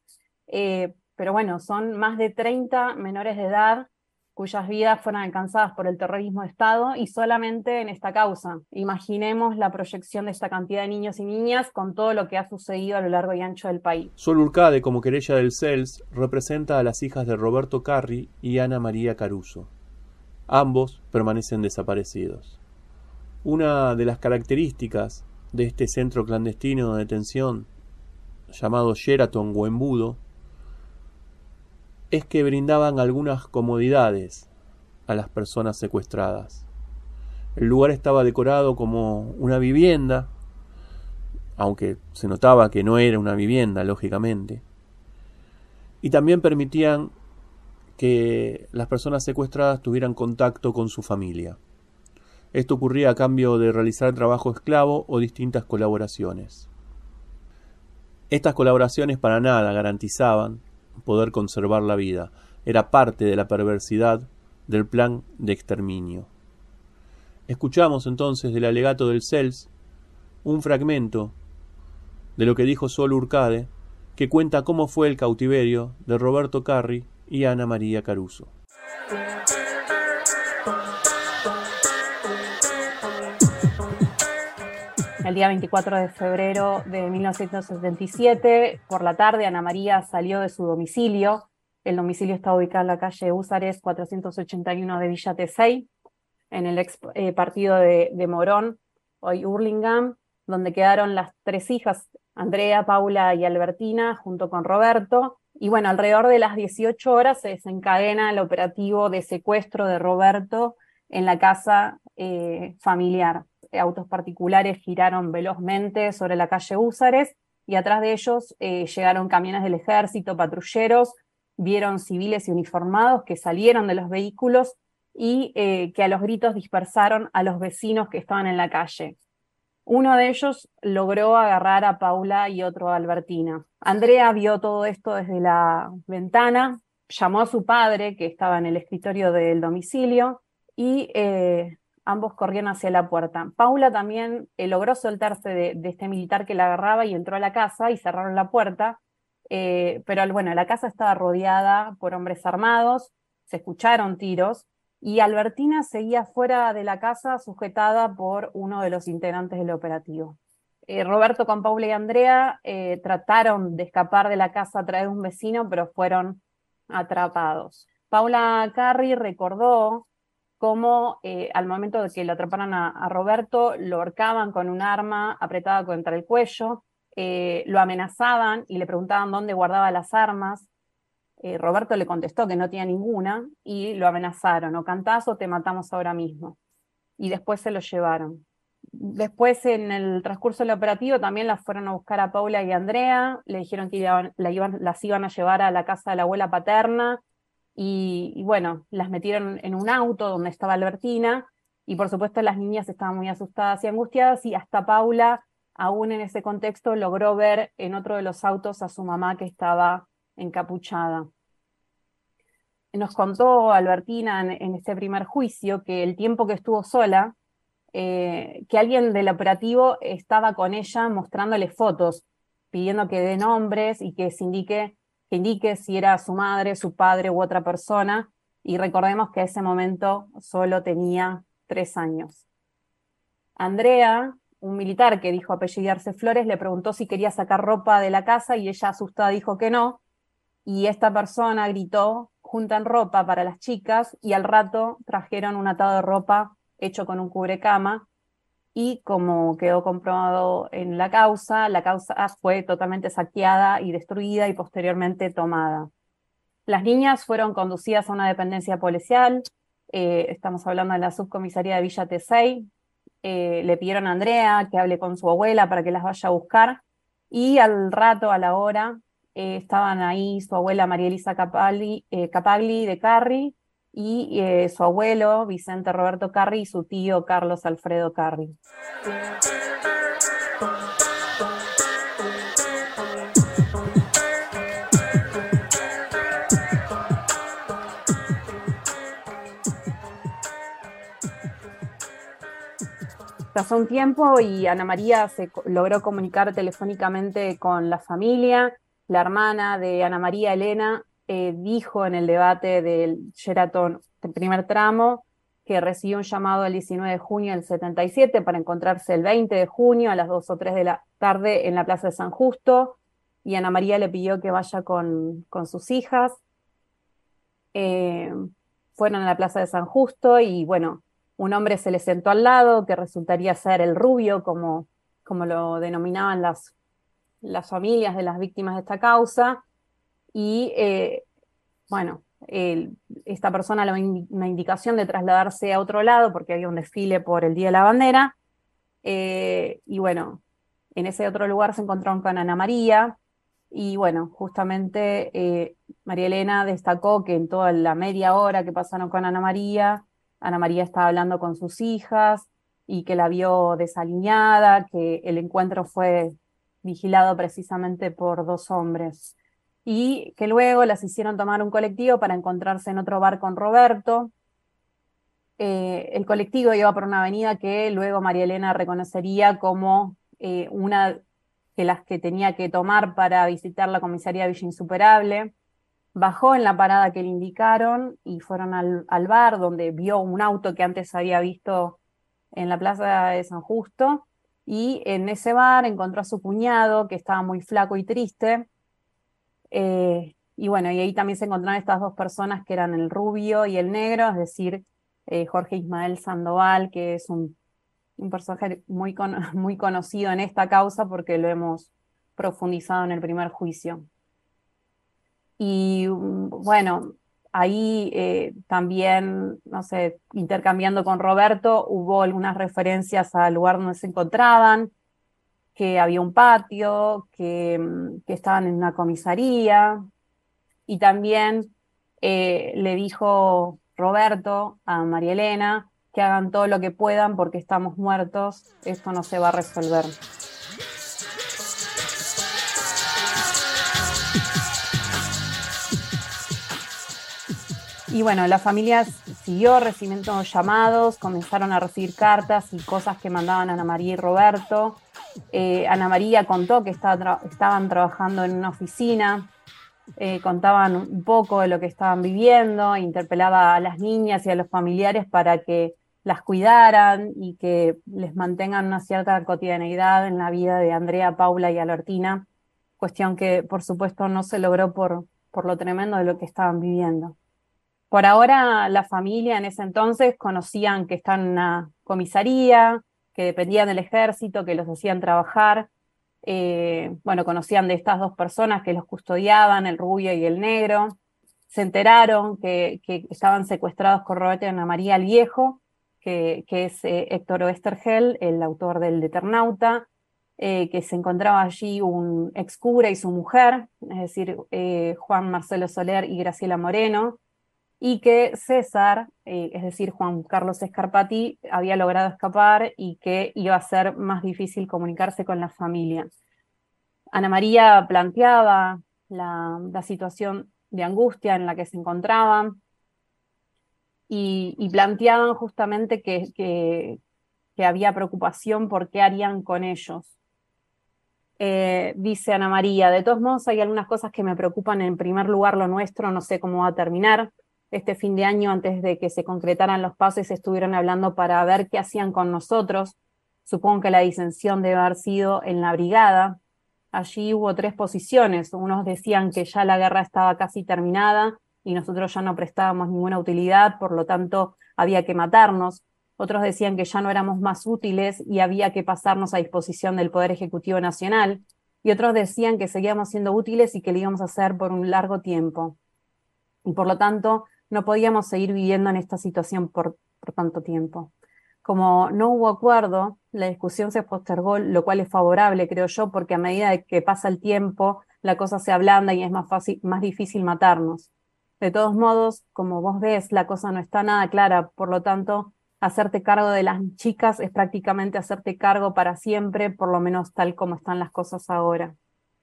Pero bueno, son más de 30 menores de edad cuyas vidas fueron alcanzadas por el terrorismo de Estado y solamente en esta causa. Imaginemos la proyección de esta cantidad de niños y niñas con todo lo que ha sucedido a lo largo y ancho del país. Sol Urcade, como querella del CELS, representa a las hijas de Roberto Carri y Ana María Caruso. Ambos permanecen desaparecidos. Una de las características de este centro clandestino de detención, llamado Sheraton o Embudo, es que brindaban algunas comodidades a las personas secuestradas. El lugar estaba decorado como una vivienda, aunque se notaba que no era una vivienda, lógicamente. Y también permitían que las personas secuestradas tuvieran contacto con su familia. Esto ocurría a cambio de realizar trabajo esclavo o distintas colaboraciones. Estas colaboraciones para nada garantizaban poder conservar la vida. Era parte de la perversidad del plan de exterminio. Escuchamos entonces del alegato del CELS un fragmento de lo que dijo Sol Urcade, que cuenta cómo fue el cautiverio de Roberto Carri y Ana María Caruso. El día 24 de febrero de 1977, por la tarde, Ana María salió de su domicilio. El domicilio está ubicado en la calle Húsares 481 de Villa Tesey, en el ex partido de Morón, hoy Hurlingham, donde quedaron las 3 hijas, Andrea, Paula y Albertina, junto con Roberto. Y bueno, alrededor de las 18 horas se desencadena el operativo de secuestro de Roberto en la casa familiar. Autos particulares giraron velozmente sobre la calle Húsares y atrás de ellos llegaron camiones del ejército, patrulleros, vieron civiles y uniformados que salieron de los vehículos y que a los gritos dispersaron a los vecinos que estaban en la calle. Uno de ellos logró agarrar a Paula y otro a Albertina. Andrea vio todo esto desde la ventana, llamó a su padre, que estaba en el escritorio del domicilio, y ambos corrieron hacia la puerta. Paula también logró soltarse de este militar que la agarraba y entró a la casa y cerraron la puerta, pero bueno, la casa estaba rodeada por hombres armados, se escucharon tiros, y Albertina seguía fuera de la casa sujetada por uno de los integrantes del operativo. Roberto con Paula y Andrea trataron de escapar de la casa a través de un vecino, pero fueron atrapados. Paula Carri recordó cómo al momento de que lo atraparon a Roberto, lo ahorcaban con un arma apretada contra el cuello, lo amenazaban y le preguntaban dónde guardaba las armas. Roberto le contestó que no tenía ninguna y lo amenazaron: o cantás o te matamos ahora mismo. Y después se lo llevaron. Después, en el transcurso del operativo, también las fueron a buscar a Paula y a Andrea, le dijeron que las iban a llevar a la casa de la abuela paterna, y bueno, las metieron en un auto donde estaba Albertina, y por supuesto las niñas estaban muy asustadas y angustiadas, y hasta Paula, aún en ese contexto, logró ver en otro de los autos a su mamá que estaba encapuchada. Nos contó Albertina en este primer juicio que el tiempo que estuvo sola, que alguien del operativo estaba con ella mostrándole fotos, pidiendo que dé nombres y que indique si era su madre, su padre u otra persona, y recordemos que a ese momento solo tenía 3 años. Andrea, un militar que dijo apellidarse Flores, le preguntó si quería sacar ropa de la casa y ella asustada dijo que no, y esta persona gritó: juntan ropa para las chicas, y al rato trajeron un atado de ropa hecho con un cubrecama, y como quedó comprobado en la causa fue totalmente saqueada y destruida y posteriormente tomada. Las niñas fueron conducidas a una dependencia policial, estamos hablando de la subcomisaría de Villa Tesey, le pidieron a Andrea que hable con su abuela para que las vaya a buscar, y al rato, a la hora, estaban ahí su abuela María Elisa Capagli de Carri, y su abuelo Vicente Roberto Carri y su tío Carlos Alfredo Carri. Pasó un tiempo y Ana María logró comunicar telefónicamente con la familia. La hermana de Ana María, Elena, dijo en el debate del Sheraton, el primer tramo, que recibió un llamado el 19 de junio del 77 para encontrarse el 20 de junio a las 2 o 3 de la tarde en la Plaza de San Justo, y Ana María le pidió que vaya con sus hijas. Fueron a la Plaza de San Justo y bueno, un hombre se le sentó al lado, que resultaría ser el Rubio, como lo denominaban las familias de las víctimas de esta causa, y bueno, esta persona le dio una indicación de trasladarse a otro lado porque había un desfile por el Día de la Bandera, y bueno, en ese otro lugar se encontraron con Ana María, y bueno, justamente María Elena destacó que en toda la media hora que pasaron con Ana María estaba hablando con sus hijas, y que la vio desaliñada, que el encuentro fue vigilado precisamente por 2 hombres, y que luego las hicieron tomar un colectivo para encontrarse en otro bar con Roberto. El colectivo iba por una avenida que luego María Elena reconocería como una de las que tenía que tomar para visitar la comisaría Villa Insuperable. Bajó en la parada que le indicaron y fueron al bar, donde vio un auto que antes había visto en la Plaza de San Justo, y en ese bar encontró a su cuñado, que estaba muy flaco y triste, y bueno, y ahí también se encontraron estas 2 personas que eran el Rubio y el Negro, es decir, Jorge Ismael Sandoval, que es un personaje muy conocido en esta causa porque lo hemos profundizado en el primer juicio. Y bueno, ahí también, no sé, intercambiando con Roberto, hubo algunas referencias al lugar donde se encontraban, que había un patio, que estaban en una comisaría, y también le dijo Roberto a María Elena que hagan todo lo que puedan porque estamos muertos, esto no se va a resolver. Y bueno, la familia siguió recibiendo llamados, comenzaron a recibir cartas y cosas que mandaban Ana María y Roberto. Ana María contó que estaban trabajando en una oficina, contaban un poco de lo que estaban viviendo, interpelaba a las niñas y a los familiares para que las cuidaran y que les mantengan una cierta cotidianeidad en la vida de Andrea, Paula y Albertina, cuestión que por supuesto no se logró por lo tremendo de lo que estaban viviendo. Por ahora, la familia en ese entonces conocían que estaban en una comisaría, que dependían del ejército, que los hacían trabajar. Bueno, conocían de estas 2 personas que los custodiaban, el Rubio y el Negro. Se enteraron que estaban secuestrados con Roberto y Ana María el Viejo, que es Héctor Oesterhel, el autor del Eternauta, que se encontraba allí un ex cura y su mujer, es decir, Juan Marcelo Soler y Graciela Moreno. y que César, es decir, Juan Carlos Scarpati, había logrado escapar y que iba a ser más difícil comunicarse con la familia. Ana María planteaba la situación de angustia en la que se encontraban y planteaban justamente que había preocupación por qué harían con ellos. Dice Ana María, de todos modos hay algunas cosas que me preocupan. En primer lugar, lo nuestro, no sé cómo va a terminar. Este fin de año, antes de que se concretaran los pasos, estuvieron hablando para ver qué hacían con nosotros. Supongo que la disensión debe haber sido en la brigada. Allí hubo 3 posiciones. Unos decían que ya la guerra estaba casi terminada y nosotros ya no prestábamos ninguna utilidad, por lo tanto había que matarnos. Otros decían que ya no éramos más útiles y había que pasarnos a disposición del Poder Ejecutivo Nacional. Y otros decían que seguíamos siendo útiles y que lo íbamos a hacer por un largo tiempo. Y por lo tanto no podíamos seguir viviendo en esta situación por tanto tiempo. Como no hubo acuerdo, la discusión se postergó, lo cual es favorable, creo yo, porque a medida de que pasa el tiempo, la cosa se ablanda y es más difícil matarnos. De todos modos, como vos ves, la cosa no está nada clara, por lo tanto, hacerte cargo de las chicas es prácticamente hacerte cargo para siempre, por lo menos tal como están las cosas ahora.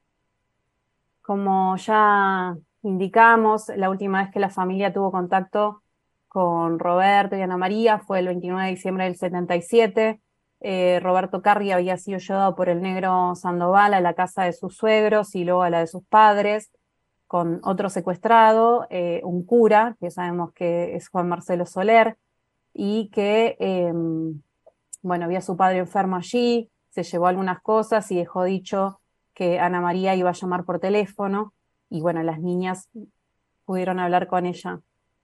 Como ya indicamos, la última vez que la familia tuvo contacto con Roberto y Ana María fue el 29 de diciembre del 77. Roberto Carri había sido llevado por el negro Sandoval a la casa de sus suegros y luego a la de sus padres, con otro secuestrado, un cura, que sabemos que es Juan Marcelo Soler, y que, vio a su padre enfermo allí, se llevó algunas cosas y dejó dicho que Ana María iba a llamar por teléfono, y bueno, las niñas pudieron hablar con ella.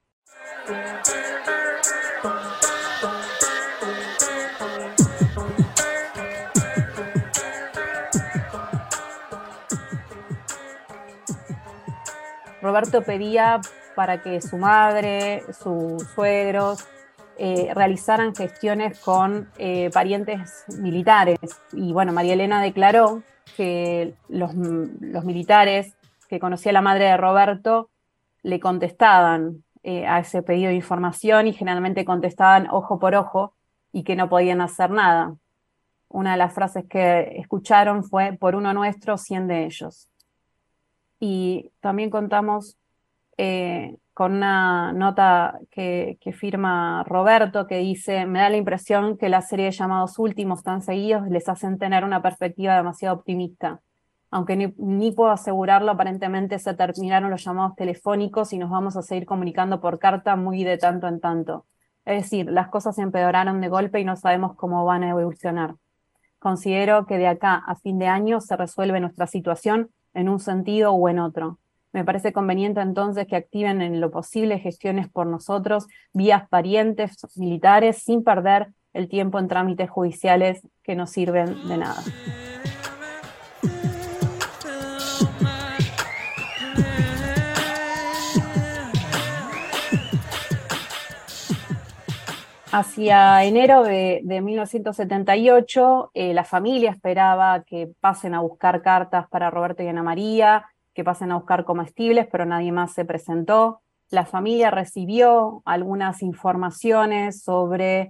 Roberto pedía para que su madre, sus suegros, realizaran gestiones con parientes militares. Y bueno, María Elena declaró que los militares que conocía la madre de Roberto le contestaban a ese pedido de información y generalmente contestaban ojo por ojo y que no podían hacer nada. Una de las frases que escucharon fue: por uno nuestro, 100 de ellos. Y también contamos con una nota que firma Roberto, que dice: me da la impresión que la serie de llamados últimos tan seguidos les hacen tener una perspectiva demasiado optimista. Aunque ni puedo asegurarlo, aparentemente se terminaron los llamados telefónicos y nos vamos a seguir comunicando por carta muy de tanto en tanto. Es decir, las cosas empeoraron de golpe y no sabemos cómo van a evolucionar. Considero que de acá a fin de año se resuelve nuestra situación en un sentido o en otro. Me parece conveniente entonces que activen en lo posible gestiones por nosotros, vías parientes militares, sin perder el tiempo en trámites judiciales que no sirven de nada. Hacia enero de 1978, la familia esperaba que pasen a buscar cartas para Roberto y Ana María, que pasen a buscar comestibles, pero nadie más se presentó. La familia recibió algunas informaciones sobre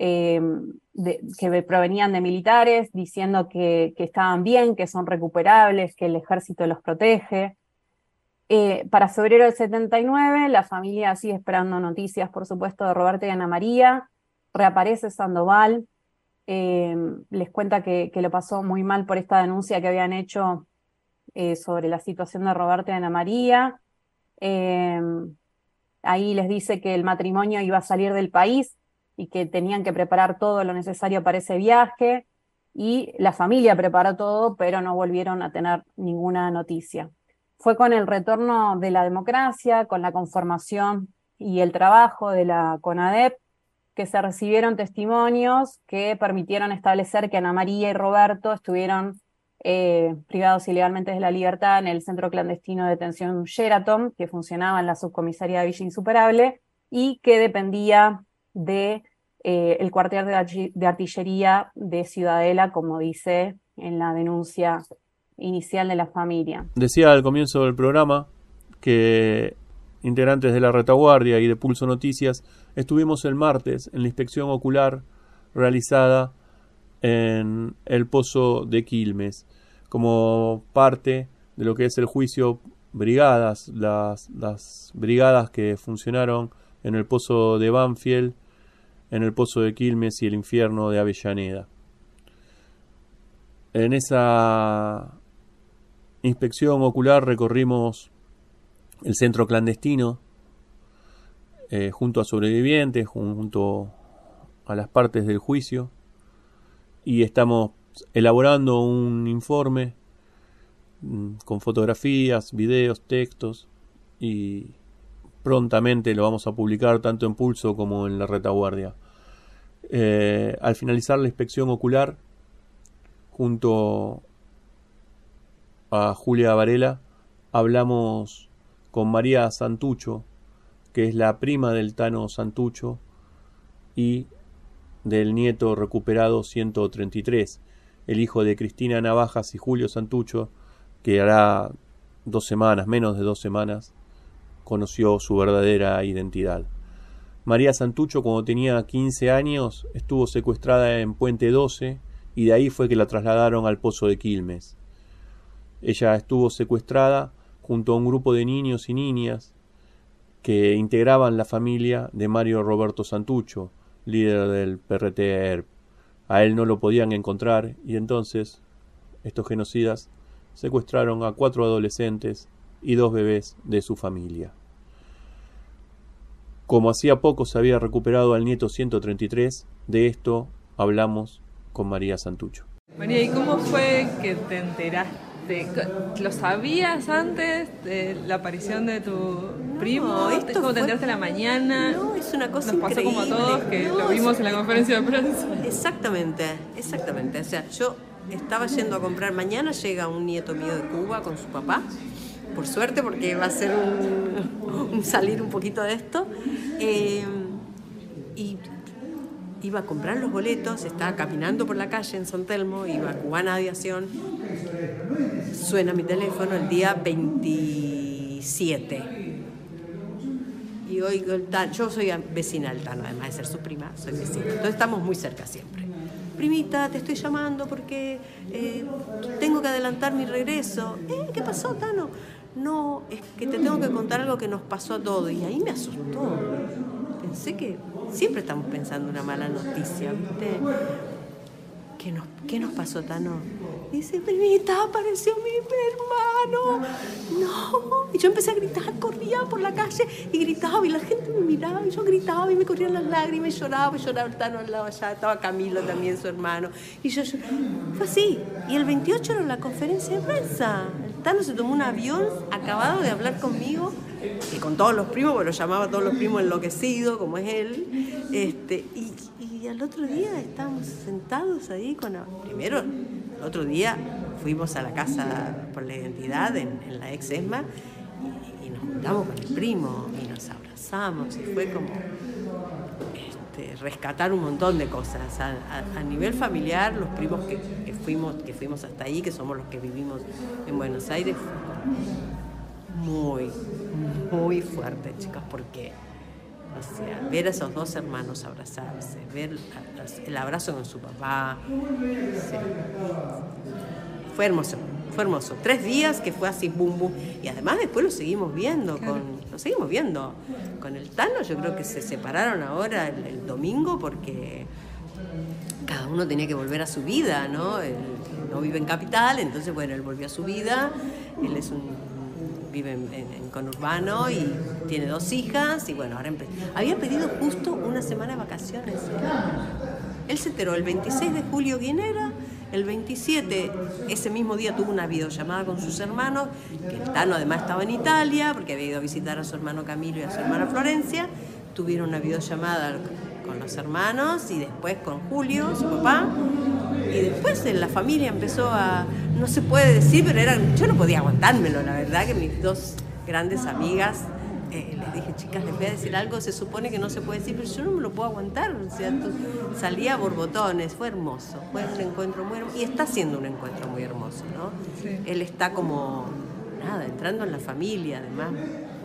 que provenían de militares, diciendo que estaban bien, que son recuperables, que el ejército los protege. Para febrero del 79, la familia sigue esperando noticias, por supuesto, de Roberto y Ana María. Reaparece Sandoval, les cuenta que lo pasó muy mal por esta denuncia que habían hecho sobre la situación de Roberto y Ana María. Ahí les dice que el matrimonio iba a salir del país y que tenían que preparar todo lo necesario para ese viaje, y la familia preparó todo, pero no volvieron a tener ninguna noticia. Fue con el retorno de la democracia, con la conformación y el trabajo de la CONADEP, que se recibieron testimonios que permitieron establecer que Ana María y Roberto estuvieron privados ilegalmente de la libertad en el centro clandestino de detención Sheraton, que funcionaba en la subcomisaría de Villa Insuperable y que dependía de el cuartel de artillería de Ciudadela, como dice en la denuncia inicial de la familia. Decía al comienzo del programa que integrantes de la retaguardia y de Pulso Noticias estuvimos el martes en la inspección ocular realizada en el Pozo de Quilmes como parte de lo que es el juicio brigadas, las brigadas que funcionaron en el Pozo de Banfield, en el Pozo de Quilmes y el Infierno de Avellaneda. En esa inspección ocular recorrimos el centro clandestino junto a sobrevivientes, junto a las partes del juicio, y estamos elaborando un informe con fotografías, videos, textos, y prontamente lo vamos a publicar tanto en Pulso como en la retaguardia. Al finalizar la inspección ocular, junto a Julia Varela, hablamos con María Santucho, que es la prima del Tano Santucho y del nieto recuperado 133, el hijo de Cristina Navajas y Julio Santucho, que hará 2 semanas, menos de 2 semanas, conoció su verdadera identidad. María Santucho, cuando tenía 15 años, estuvo secuestrada en Puente 12 y de ahí fue que la trasladaron al Pozo de Quilmes. Ella estuvo secuestrada junto a un grupo de niños y niñas que integraban la familia de Mario Roberto Santucho, líder del PRT-ERP. A él no lo podían encontrar y entonces estos genocidas secuestraron a 4 adolescentes y 2 bebés de su familia. Como hacía poco se había recuperado al nieto 133, de esto hablamos con María Santucho. María, ¿y cómo fue que te enteraste? ¿Lo sabías antes de la aparición de tu primo? ¿Cómo te enteraste en la mañana? No, es una cosa Nos pasó increíble. como a todos, que lo vimos en la conferencia de prensa. Exactamente. O sea, yo estaba yendo a comprar, mañana llega un nieto mío de Cuba con su papá, por suerte, porque va a ser un salir un poquito de esto. Y iba a comprar los boletos, estaba caminando por la calle en San Telmo, iba a Cubana Aviación, suena mi teléfono el día 27. Y oigo el Tano, yo soy vecina del Tano, además de ser su prima, soy vecina. Entonces estamos muy cerca siempre. Primita, te estoy llamando porque tengo que adelantar mi regreso. ¿Qué pasó, Tano? No, es que te tengo que contar algo que nos pasó a todos. Y ahí me asustó. Pensé que siempre estamos pensando una mala noticia, ¿viste? ¿Qué nos pasó, Tano? Dice, primita, apareció mi hermano. No. Y yo empecé a gritar, corría por la calle y gritaba y la gente me miraba y yo gritaba y me corrían las lágrimas y lloraba el Tano al lado allá, estaba Camilo también, su hermano. Y yo fue así. Y el 28 era la conferencia de prensa. El Tano se tomó un avión acabado de hablar conmigo, y con todos los primos, porque lo llamaba a todos los primos enloquecidos, como es él. Y al otro día estábamos sentados ahí primero, el otro día fuimos a la Casa por la Identidad en la ex ESMA y nos juntamos con el primo y nos abrazamos y fue como rescatar un montón de cosas. A nivel familiar, los primos que fuimos hasta ahí, que somos los que vivimos en Buenos Aires, muy, muy fuerte, chicas, porque o sea, ver a esos 2 hermanos abrazarse, ver el abrazo con su papá, sí. Fue hermoso. 3 días que fue así, boom, boom. Y además después lo seguimos viendo, con el Tano. Yo creo que se separaron ahora el domingo porque cada uno tenía que volver a su vida, ¿no? Él no vive en Capital, entonces, bueno, él volvió a su vida. Él vive en conurbano y tiene 2 hijas y bueno, ahora había pedido justo una semana de vacaciones. Él se enteró el 26 de julio quién era, el 27, ese mismo día tuvo una videollamada con sus hermanos, que el Tano además estaba en Italia porque había ido a visitar a su hermano Camilo y a su hermana Florencia. Tuvieron una videollamada con los hermanos y después con Julio, su papá. Y después la familia empezó no se puede decir, pero yo no podía aguantármelo, la verdad, que mis 2 grandes amigas, les dije, chicas, les voy a decir algo, se supone que no se puede decir, pero yo no me lo puedo aguantar. O sea, salía a borbotones, fue hermoso, fue un encuentro muy hermoso, y está siendo un encuentro muy hermoso, ¿no? Sí. Él está como, entrando en la familia, además,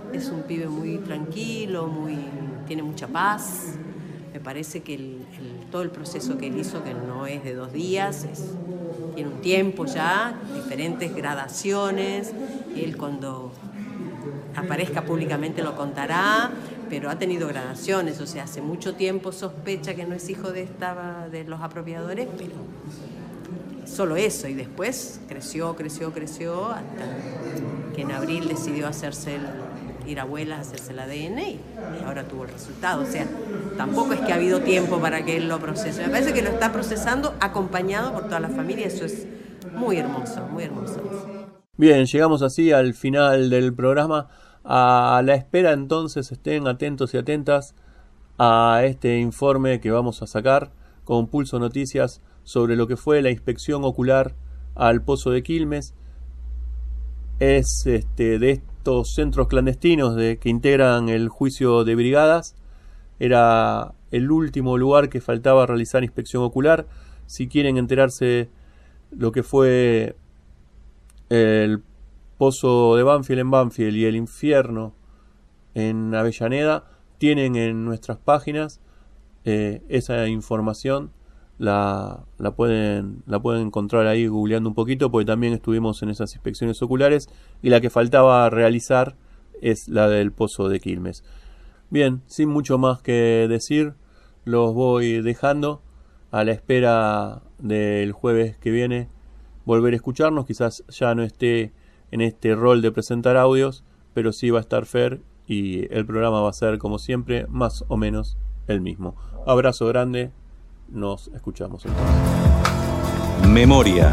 es un pibe muy tranquilo, tiene mucha paz. Me parece que todo el proceso que él hizo, que no es de 2 días, tiene un tiempo ya, diferentes gradaciones. Él cuando aparezca públicamente lo contará, pero ha tenido gradaciones, o sea, hace mucho tiempo sospecha que no es hijo de los apropiadores, pero solo eso, y después creció, hasta que en abril decidió ir a Huellas a hacerse el ADN y ahora tuvo el resultado. O sea, tampoco es que ha habido tiempo para que él lo procese. Me parece que lo está procesando acompañado por toda la familia, eso es muy hermoso, muy hermoso. Bien, llegamos así al final del programa. A la espera entonces, estén atentos y atentas a este informe que vamos a sacar con Pulso Noticias sobre lo que fue la inspección ocular al Pozo de Quilmes. Es de estos centros clandestinos que integran el juicio de brigadas. Era el último lugar que faltaba realizar inspección ocular. Si quieren enterarse lo que fue el Pozo de Banfield en Banfield y el infierno en Avellaneda, tienen en nuestras páginas esa información. La pueden encontrar ahí googleando un poquito, porque también estuvimos en esas inspecciones oculares y la que faltaba realizar es la del Pozo de Quilmes. Bien, sin mucho más que decir, los voy dejando a la espera del jueves que viene volver a escucharnos. Quizás ya no esté en este rol de presentar audios, pero sí va a estar Fer y el programa va a ser, como siempre, más o menos el mismo. Abrazo grande, nos escuchamos entonces. Memoria.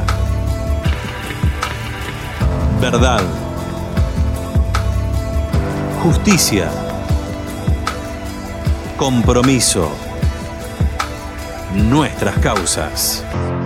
Verdad. Justicia. Compromiso. Nuestras causas.